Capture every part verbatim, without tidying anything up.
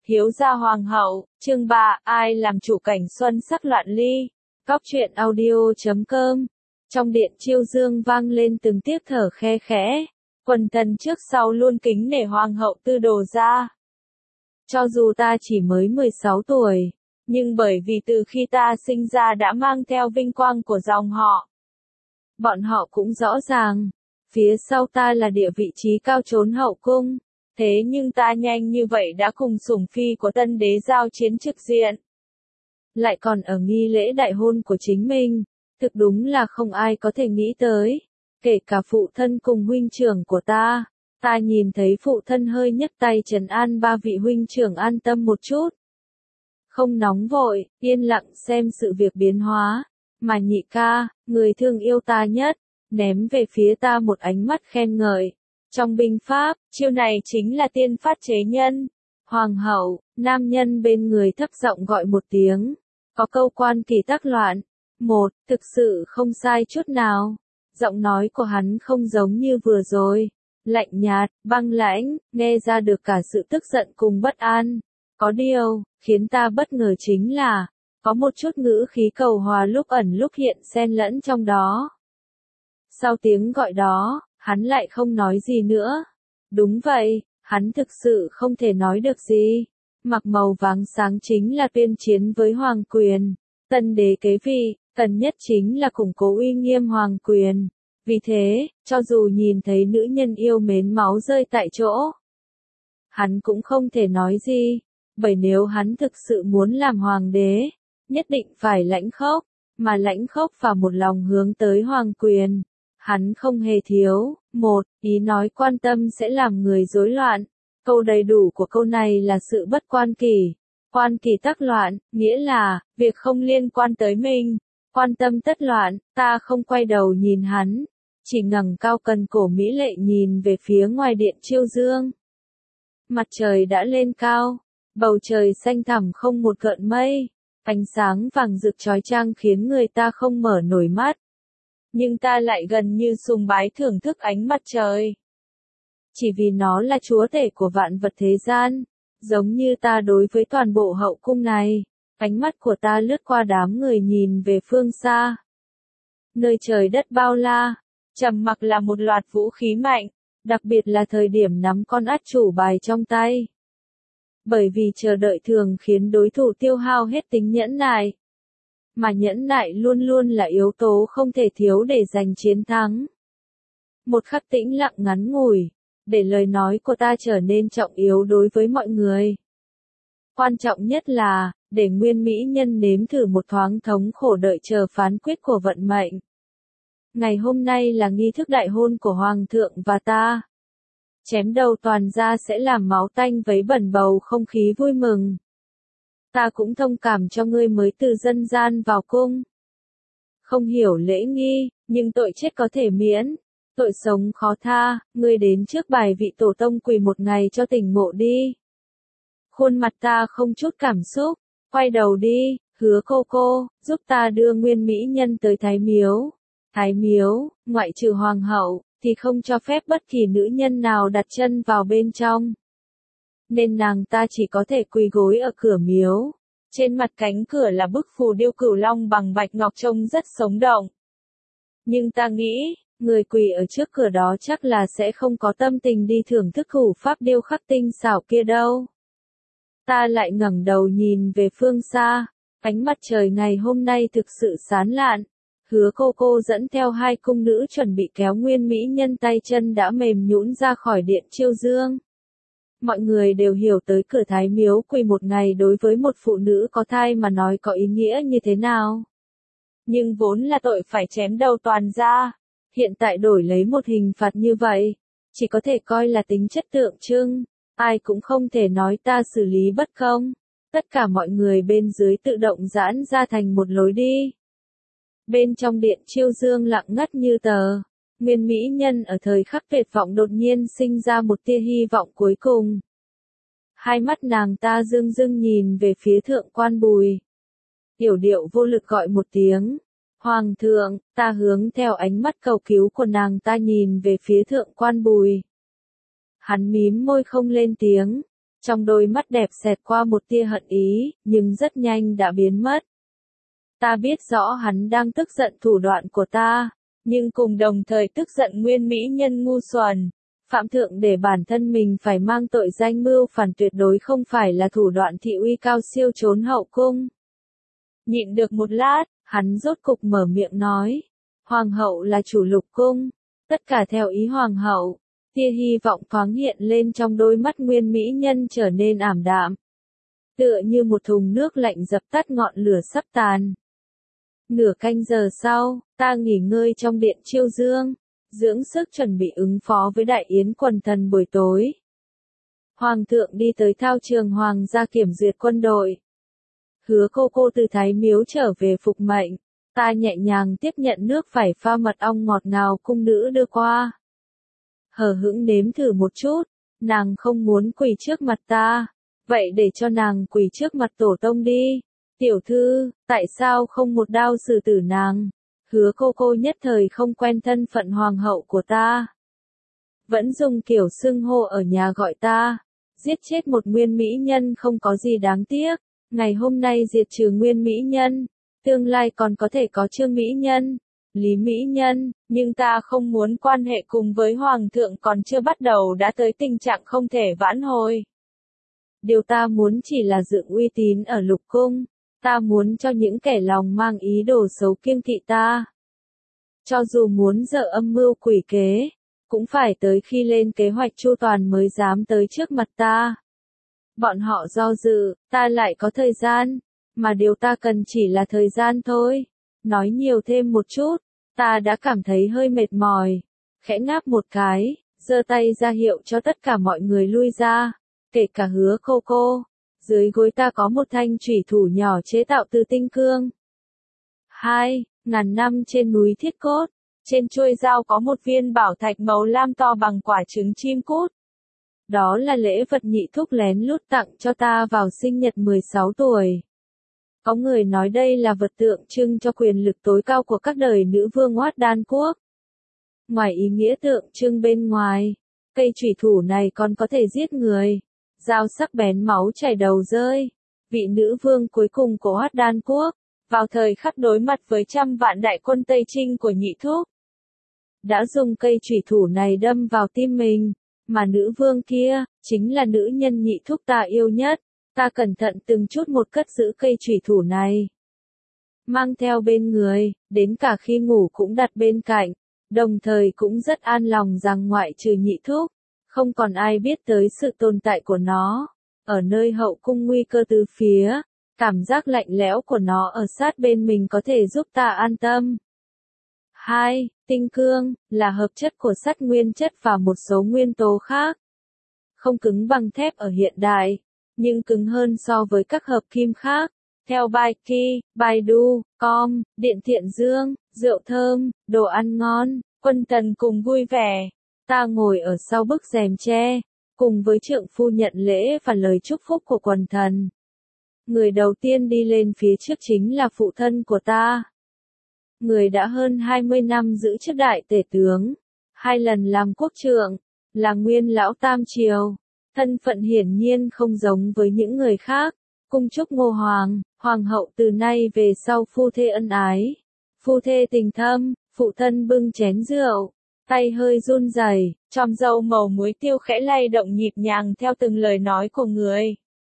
Hiếu gia hoàng hậu, chương ba, ai làm chủ cảnh xuân sắc loạn ly. Góc truyện audio chấm com. Trong điện chiêu dương vang lên từng tiếc thở khe khẽ. Quần thần trước sau luôn kính nể hoàng hậu tư đồ gia. Cho dù ta chỉ mới mười sáu tuổi, nhưng bởi vì từ khi ta sinh ra đã mang theo vinh quang của dòng họ. Bọn họ cũng rõ ràng, phía sau ta là địa vị trí cao trốn hậu cung. Thế nhưng ta nhanh như vậy đã cùng sủng phi của tân đế giao chiến trực diện. Lại còn ở nghi lễ đại hôn của chính mình, thực đúng là không ai có thể nghĩ tới. Kể cả phụ thân cùng huynh trưởng của ta, ta nhìn thấy phụ thân hơi nhấc tay trấn an ba vị huynh trưởng an tâm một chút. Không nóng vội, yên lặng xem sự việc biến hóa, mà nhị ca, người thương yêu ta nhất, ném về phía ta một ánh mắt khen ngợi. Trong binh pháp, chiêu này chính là tiên phát chế nhân. Hoàng hậu, nam nhân bên người thấp giọng gọi một tiếng. Có câu quan kỳ tắc loạn. Một, thực sự không sai chút nào. Giọng nói của hắn không giống như vừa rồi. Lạnh nhạt, băng lãnh, nghe ra được cả sự tức giận cùng bất an. Có điều, khiến ta bất ngờ chính là, có một chút ngữ khí cầu hòa lúc ẩn lúc hiện xen lẫn trong đó. Sau tiếng gọi đó, hắn lại không nói gì nữa. Đúng vậy, hắn thực sự không thể nói được gì. Mặc màu vàng sáng chính là tuyên chiến với hoàng quyền. Tân đế kế vị, cần nhất chính là củng cố uy nghiêm hoàng quyền. Vì thế, cho dù nhìn thấy nữ nhân yêu mến máu rơi tại chỗ, hắn cũng không thể nói gì. Bởi nếu hắn thực sự muốn làm hoàng đế, nhất định phải lãnh khốc, mà lãnh khốc và một lòng hướng tới hoàng quyền. Hắn không hề thiếu, một, ý nói quan tâm sẽ làm người rối loạn. Câu đầy đủ của câu này là sự bất quan kỳ. Quan kỳ tắc loạn, nghĩa là, việc không liên quan tới mình. Quan tâm tất loạn, ta không quay đầu nhìn hắn. Chỉ ngẩng cao cần cổ mỹ lệ nhìn về phía ngoài điện chiêu dương. Mặt trời đã lên cao. Bầu trời xanh thẳm không một gợn mây. Ánh sáng vàng rực chói chang khiến người ta không mở nổi mắt. Nhưng ta lại gần như sùng bái thưởng thức ánh mặt trời. Chỉ vì nó là chúa tể của vạn vật thế gian, giống như ta đối với toàn bộ hậu cung này, ánh mắt của ta lướt qua đám người nhìn về phương xa. Nơi trời đất bao la, trầm mặc là một loạt vũ khí mạnh, đặc biệt là thời điểm nắm con át chủ bài trong tay. Bởi vì chờ đợi thường khiến đối thủ tiêu hao hết tính nhẫn nại. Mà nhẫn nại luôn luôn là yếu tố không thể thiếu để giành chiến thắng. Một khắc tĩnh lặng ngắn ngủi, để lời nói của ta trở nên trọng yếu đối với mọi người. Quan trọng nhất là, để nguyên mỹ nhân nếm thử một thoáng thống khổ đợi chờ phán quyết của vận mệnh. Ngày hôm nay là nghi thức đại hôn của Hoàng thượng và ta. Chém đầu toàn ra sẽ làm máu tanh vấy bẩn bầu không khí vui mừng. Ta cũng thông cảm cho ngươi mới từ dân gian vào cung. Không hiểu lễ nghi, nhưng tội chết có thể miễn. Tội sống khó tha, ngươi đến trước bài vị tổ tông quỳ một ngày cho tỉnh ngộ đi. Khuôn mặt ta không chút cảm xúc, quay đầu đi, hứa cô cô, giúp ta đưa nguyên mỹ nhân tới Thái Miếu. Thái Miếu, ngoại trừ hoàng hậu, thì không cho phép bất kỳ nữ nhân nào đặt chân vào bên trong. Nên nàng ta chỉ có thể quỳ gối ở cửa miếu. Trên mặt cánh cửa là bức phù điêu cửu long bằng bạch ngọc trông rất sống động. Nhưng ta nghĩ, người quỳ ở trước cửa đó chắc là sẽ không có tâm tình đi thưởng thức thủ pháp điêu khắc tinh xảo kia đâu. Ta lại ngẩng đầu nhìn về phương xa, ánh mặt trời ngày hôm nay thực sự sáng lạn. Hứa cô cô dẫn theo hai cung nữ chuẩn bị kéo nguyên mỹ nhân tay chân đã mềm nhũn ra khỏi điện chiêu dương. Mọi người đều hiểu tới cửa Thái Miếu quỳ một ngày đối với một phụ nữ có thai mà nói có ý nghĩa như thế nào. Nhưng vốn là tội phải chém đầu toàn ra. Hiện tại đổi lấy một hình phạt như vậy, chỉ có thể coi là tính chất tượng trưng. Ai cũng không thể nói ta xử lý bất công. Tất cả mọi người bên dưới tự động giãn ra thành một lối đi. Bên trong điện chiêu dương lặng ngắt như tờ. Nguyên mỹ nhân ở thời khắc tuyệt vọng đột nhiên sinh ra một tia hy vọng cuối cùng. Hai mắt nàng ta rưng rưng nhìn về phía thượng quan Bùi. Yểu điệu vô lực gọi một tiếng. Hoàng thượng, ta hướng theo ánh mắt cầu cứu của nàng ta nhìn về phía thượng quan Bùi. Hắn mím môi không lên tiếng. Trong đôi mắt đẹp xẹt qua một tia hận ý, nhưng rất nhanh đã biến mất. Ta biết rõ hắn đang tức giận thủ đoạn của ta, nhưng cùng đồng thời tức giận nguyên mỹ nhân ngu xuẩn. Phạm thượng để bản thân mình phải mang tội danh mưu phản tuyệt đối không phải là thủ đoạn thị uy cao siêu trốn hậu cung. Nhịn được một lát, hắn rốt cục mở miệng nói. Hoàng hậu là chủ lục cung, tất cả theo ý hoàng hậu. Tia hy vọng thoáng hiện lên trong đôi mắt nguyên mỹ nhân trở nên ảm đạm. Tựa như một thùng nước lạnh dập tắt ngọn lửa sắp tàn. Nửa canh giờ sau, ta nghỉ ngơi trong điện chiêu dương, dưỡng sức chuẩn bị ứng phó với đại yến quần thần buổi tối. Hoàng thượng đi tới thao trường hoàng gia kiểm duyệt quân đội. Hứa cô cô từ Thái Miếu trở về phục mệnh, ta nhẹ nhàng tiếp nhận nước phải pha mật ong ngọt ngào cung nữ đưa qua. Hờ hững nếm thử một chút, nàng không muốn quỳ trước mặt ta, vậy để cho nàng quỳ trước mặt tổ tông đi. Tiểu thư, tại sao không một đao xử tử nàng? Hứa cô cô nhất thời không quen thân phận hoàng hậu của ta. Vẫn dùng kiểu xưng hô ở nhà gọi ta. Giết chết một nguyên mỹ nhân không có gì đáng tiếc. Ngày hôm nay diệt trừ nguyên mỹ nhân. Tương lai còn có thể có trương mỹ nhân, lý mỹ nhân, nhưng ta không muốn quan hệ cùng với hoàng thượng còn chưa bắt đầu đã tới tình trạng không thể vãn hồi. Điều ta muốn chỉ là dựng uy tín ở lục cung. Ta muốn cho những kẻ lòng mang ý đồ xấu kiêng kỵ ta. Cho dù muốn dở âm mưu quỷ kế, cũng phải tới khi lên kế hoạch chu toàn mới dám tới trước mặt ta. Bọn họ do dự, ta lại có thời gian, mà điều ta cần chỉ là thời gian thôi. Nói nhiều thêm một chút, ta đã cảm thấy hơi mệt mỏi. Khẽ ngáp một cái, giơ tay ra hiệu cho tất cả mọi người lui ra, kể cả Hứa cô cô. Dưới gối ta có một thanh chủy thủ nhỏ chế tạo từ tinh cương. Hai, ngàn năm trên núi thiết cốt. Trên chuôi dao có một viên bảo thạch màu lam to bằng quả trứng chim cút. Đó là lễ vật nhị thúc lén lút tặng cho ta vào sinh nhật mười sáu tuổi. Có người nói đây là vật tượng trưng cho quyền lực tối cao của các đời nữ vương Hoát Đan quốc. Ngoài ý nghĩa tượng trưng bên ngoài, cây chủy thủ này còn có thể giết người. Dao sắc bén máu chảy đầu rơi. Vị nữ vương cuối cùng của Hoát Đan quốc, vào thời khắc đối mặt với trăm vạn đại quân Tây Trinh của nhị thúc, đã dùng cây chủy thủ này đâm vào tim mình, mà nữ vương kia, chính là nữ nhân nhị thúc ta yêu nhất. Ta cẩn thận từng chút một cất giữ cây chủy thủ này. Mang theo bên người, đến cả khi ngủ cũng đặt bên cạnh, đồng thời cũng rất an lòng rằng ngoại trừ nhị thúc, không còn ai biết tới sự tồn tại của nó. Ở nơi hậu cung nguy cơ từ phía, cảm giác lạnh lẽo của nó ở sát bên mình có thể giúp ta an tâm. Hai, tinh cương, là hợp chất của sắt nguyên chất và một số nguyên tố khác. Không cứng bằng thép ở hiện đại, nhưng cứng hơn so với các hợp kim khác. Theo Baiki, Baidu, Com, Điện Thiện Dương, rượu thơm, đồ ăn ngon, quân tần cùng vui vẻ. Ta ngồi ở sau bức rèm tre, cùng với trượng phu nhận lễ và lời chúc phúc của quần thần. Người đầu tiên đi lên phía trước chính là phụ thân của ta. Người đã hơn hai mươi năm giữ chức đại tể tướng, hai lần làm quốc trượng, là nguyên lão tam triều. Thân phận hiển nhiên không giống với những người khác. Cung chúc Ngô Hoàng, Hoàng hậu từ nay về sau phu thê ân ái, phu thê tình thâm. Phụ thân bưng chén rượu, tay hơi run rẩy, tròm râu màu muối tiêu khẽ lay động nhịp nhàng theo từng lời nói của người.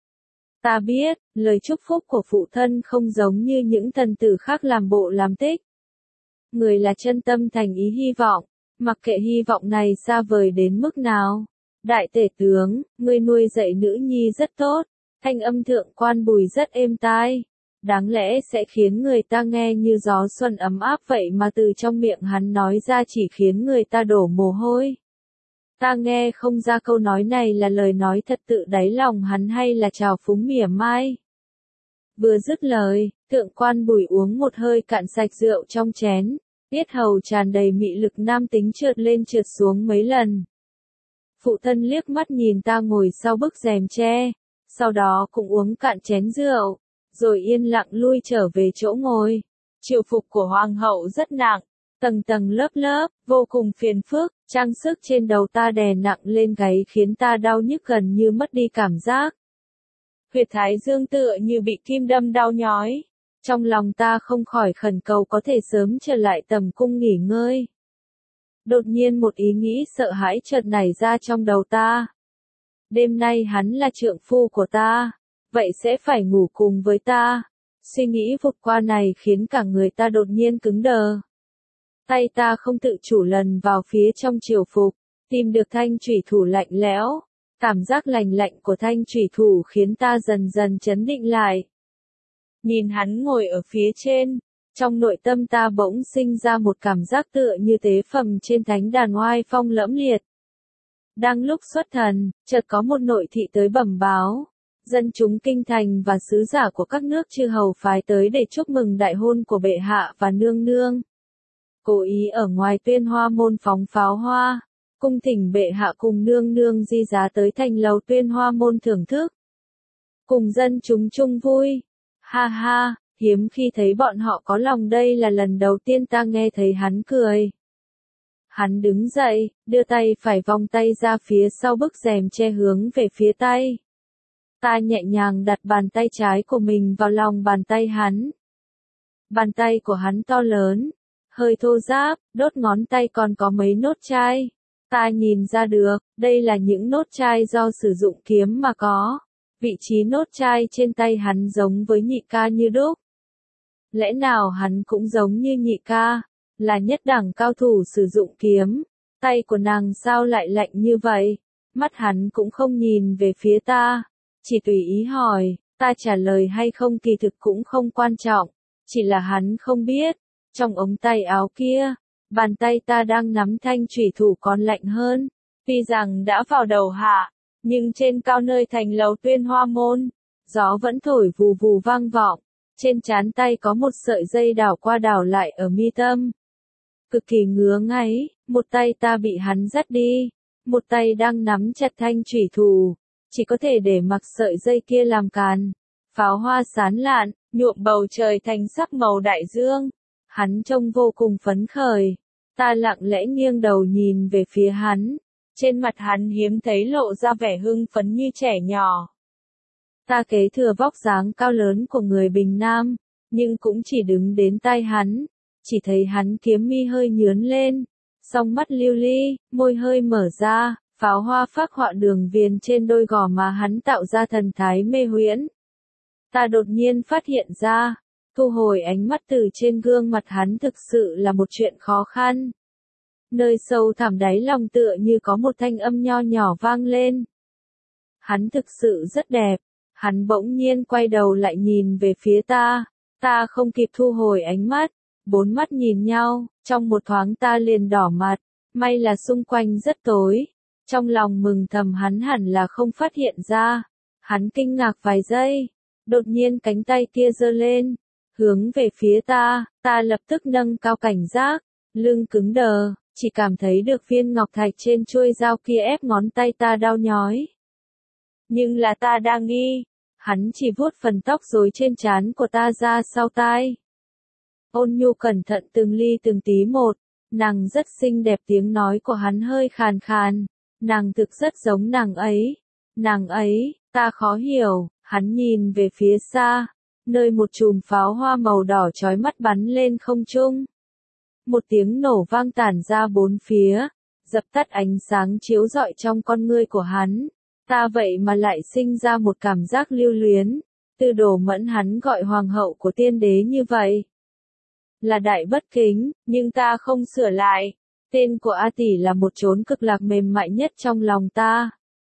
Ta biết, lời chúc phúc của phụ thân không giống như những thần tử khác làm bộ làm tích. Người là chân tâm thành ý hy vọng, mặc kệ hy vọng này xa vời đến mức nào. Đại tể tướng, ngươi nuôi dạy nữ nhi rất tốt, thanh âm thượng quan Bùi rất êm tai. Đáng lẽ sẽ khiến người ta nghe như gió xuân ấm áp vậy mà từ trong miệng hắn nói ra chỉ khiến người ta đổ mồ hôi. Ta nghe không ra câu nói này là lời nói thật tự đáy lòng hắn hay là trào phúng mỉa mai. Vừa dứt lời, thượng quan Bùi uống một hơi cạn sạch rượu trong chén, yết hầu tràn đầy mị lực nam tính trượt lên trượt xuống mấy lần. Phụ thân liếc mắt nhìn ta ngồi sau bức rèm tre, sau đó cũng uống cạn chén rượu, rồi yên lặng lui trở về chỗ ngồi. Triều phục của hoàng hậu rất nặng, tầng tầng lớp lớp, vô cùng phiền phức, Trang sức trên đầu ta đè nặng lên gáy khiến ta đau nhức gần như mất đi cảm giác. Huyệt thái dương tựa như bị kim đâm đau nhói. Trong lòng ta không khỏi khẩn cầu có thể sớm trở lại tầm cung nghỉ ngơi. Đột nhiên một ý nghĩ sợ hãi chợt nảy ra trong đầu ta. Đêm nay hắn là trượng phu của ta, vậy sẽ phải ngủ cùng với ta. Suy nghĩ vụt qua này khiến cả người ta đột nhiên cứng đờ. Tay ta không tự chủ lần vào phía trong triều phục, tìm được thanh chủy thủ lạnh lẽo. Cảm giác lành lạnh của thanh chủy thủ khiến ta dần dần trấn định lại. Nhìn hắn ngồi ở phía trên, trong nội tâm ta bỗng sinh ra một cảm giác tựa như tế phẩm trên thánh đàn oai phong lẫm liệt. Đang lúc xuất thần, chợt có một nội thị tới bẩm báo. Dân chúng kinh thành và sứ giả của các nước chư hầu phái tới để chúc mừng đại hôn của bệ hạ và nương nương. Cố ý ở ngoài Tuyên Hoa môn phóng pháo hoa, cung thỉnh bệ hạ cùng nương nương di giá tới thành lầu Tuyên Hoa môn thưởng thức. Cùng dân chúng chung vui. Ha ha, hiếm khi thấy bọn họ có lòng, đây là lần đầu tiên ta nghe thấy hắn cười. Hắn đứng dậy, đưa tay phải vòng tay ra phía sau bức rèm che hướng về phía tay. Ta nhẹ nhàng đặt bàn tay trái của mình vào lòng bàn tay hắn. Bàn tay của hắn to lớn, hơi thô ráp, đốt ngón tay còn có mấy nốt chai. Ta nhìn ra được, đây là những nốt chai do sử dụng kiếm mà có. Vị trí nốt chai trên tay hắn giống với nhị ca như đúc. Lẽ nào hắn cũng giống như nhị ca, là nhất đẳng cao thủ sử dụng kiếm. Tay của nàng sao lại lạnh như vậy? Mắt hắn cũng không nhìn về phía ta, chỉ tùy ý hỏi. Ta trả lời hay không kỳ thực cũng không quan trọng, chỉ là hắn không biết, trong ống tay áo kia, bàn tay ta đang nắm thanh chủy thủ còn lạnh hơn. Tuy rằng đã vào đầu hạ, nhưng trên cao nơi thành lầu Tuyên Hoa môn, gió vẫn thổi vù vù vang vọng, trên trán tay có một sợi dây đảo qua đảo lại ở mi tâm. Cực kỳ ngứa ngáy, một tay ta bị hắn dắt đi, một tay đang nắm chặt thanh chủy thủ, chỉ có thể để mặc sợi dây kia làm càn. Pháo hoa sán lạn, nhuộm bầu trời thành sắc màu đại dương. Hắn trông vô cùng phấn khởi. Ta lặng lẽ nghiêng đầu nhìn về phía hắn. Trên mặt hắn hiếm thấy lộ ra vẻ hưng phấn như trẻ nhỏ. Ta kế thừa vóc dáng cao lớn của người Bình Nam, nhưng cũng chỉ đứng đến tai hắn. Chỉ thấy hắn kiếm mi hơi nhướn lên, song mắt lưu ly, môi hơi mở ra, pháo hoa phác họa đường viền trên đôi gò má hắn tạo ra thần thái mê huyễn. Ta đột nhiên phát hiện ra, thu hồi ánh mắt từ trên gương mặt hắn thực sự là một chuyện khó khăn. Nơi sâu thẳm đáy lòng tựa như có một thanh âm nho nhỏ vang lên. Hắn thực sự rất đẹp. Hắn bỗng nhiên quay đầu lại nhìn về phía ta. Ta không kịp thu hồi ánh mắt. Bốn mắt nhìn nhau, trong một thoáng ta liền đỏ mặt. May là xung quanh rất tối. Trong lòng mừng thầm hắn hẳn là không phát hiện ra. Hắn kinh ngạc vài giây. Đột nhiên cánh tay kia giơ lên, hướng về phía ta. Ta lập tức nâng cao cảnh giác, lưng cứng đờ. Chỉ cảm thấy được viên ngọc thạch trên chuôi dao kia ép ngón tay ta đau nhói. Nhưng là ta đang nghi, hắn chỉ vuốt phần tóc rối trên trán của ta ra sau tai. Ôn nhu cẩn thận từng ly từng tí một, nàng rất xinh đẹp, tiếng nói của hắn hơi khàn khàn, nàng thực rất giống nàng ấy. Nàng ấy, ta khó hiểu, hắn nhìn về phía xa, nơi một chùm pháo hoa màu đỏ chói mắt bắn lên không trung. Một tiếng nổ vang tản ra bốn phía, dập tắt ánh sáng chiếu rọi trong con ngươi của hắn. Ta vậy mà lại sinh ra một cảm giác lưu luyến. Tư Đồ Mẫn hắn gọi hoàng hậu của tiên đế như vậy là đại bất kính, nhưng ta không sửa lại. Tên của A Tỷ là một chốn cực lạc mềm mại nhất trong lòng ta.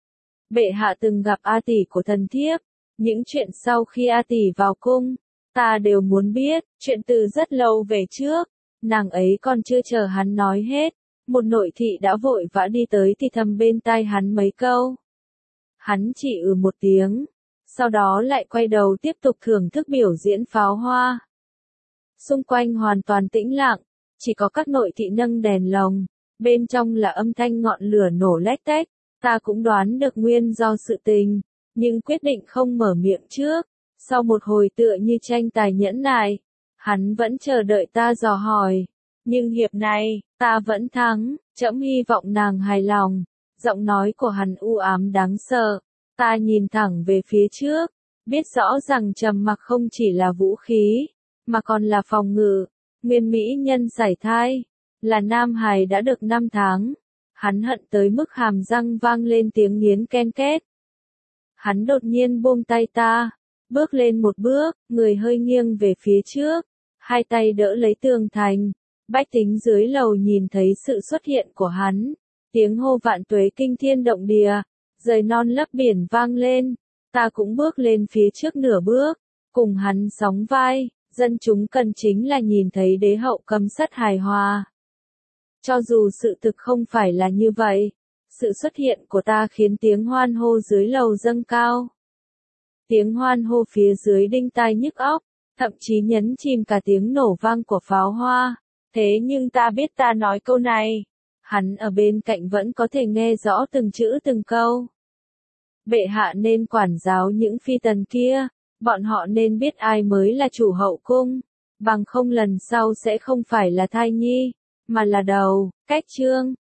Bệ hạ từng gặp A Tỷ của thần thiếp, những chuyện sau khi A Tỷ vào cung, ta đều muốn biết, chuyện từ rất lâu về trước. Nàng ấy còn chưa chờ hắn nói hết, một nội thị đã vội vã đi tới thì thầm bên tai hắn mấy câu. Hắn chỉ ừ một tiếng, sau đó lại quay đầu tiếp tục thưởng thức biểu diễn pháo hoa. Xung quanh hoàn toàn tĩnh lặng, chỉ có các nội thị nâng đèn lồng, bên trong là âm thanh ngọn lửa nổ lách tách. Ta cũng đoán được nguyên do sự tình, nhưng quyết định không mở miệng trước. Sau một hồi tựa như tranh tài nhẫn nại, hắn vẫn chờ đợi ta dò hỏi. Nhưng hiệp này, ta vẫn thắng, Trẫm hy vọng nàng hài lòng. Giọng nói của hắn u ám đáng sợ. Ta nhìn thẳng về phía trước, biết rõ rằng trầm mặc không chỉ là vũ khí, mà còn là phòng ngự. Nguyên mỹ nhân sảy thai, là nam hài đã được năm tháng. Hắn hận tới mức hàm răng vang lên tiếng nghiến ken két. Hắn đột nhiên buông tay ta, bước lên một bước, người hơi nghiêng về phía trước, hai tay đỡ lấy tường thành. Bách tính dưới lầu nhìn thấy sự xuất hiện của hắn, tiếng hô vạn tuế kinh thiên động địa, rời non lấp biển vang lên. Ta cũng bước lên phía trước nửa bước, cùng hắn sóng vai. Dân chúng cần chính là nhìn thấy đế hậu cấm sắt hài hòa. Cho dù sự thực không phải là như vậy, sự xuất hiện của ta khiến tiếng hoan hô dưới lầu dâng cao. Tiếng hoan hô phía dưới đinh tai nhức óc, thậm chí nhấn chìm cả tiếng nổ vang của pháo hoa. Thế nhưng ta biết ta nói câu này, hắn ở bên cạnh vẫn có thể nghe rõ từng chữ từng câu. Bệ hạ nên quản giáo những phi tần kia, bọn họ nên biết ai mới là chủ hậu cung, bằng không lần sau sẽ không phải là thai nhi, mà là đầu. Cách chương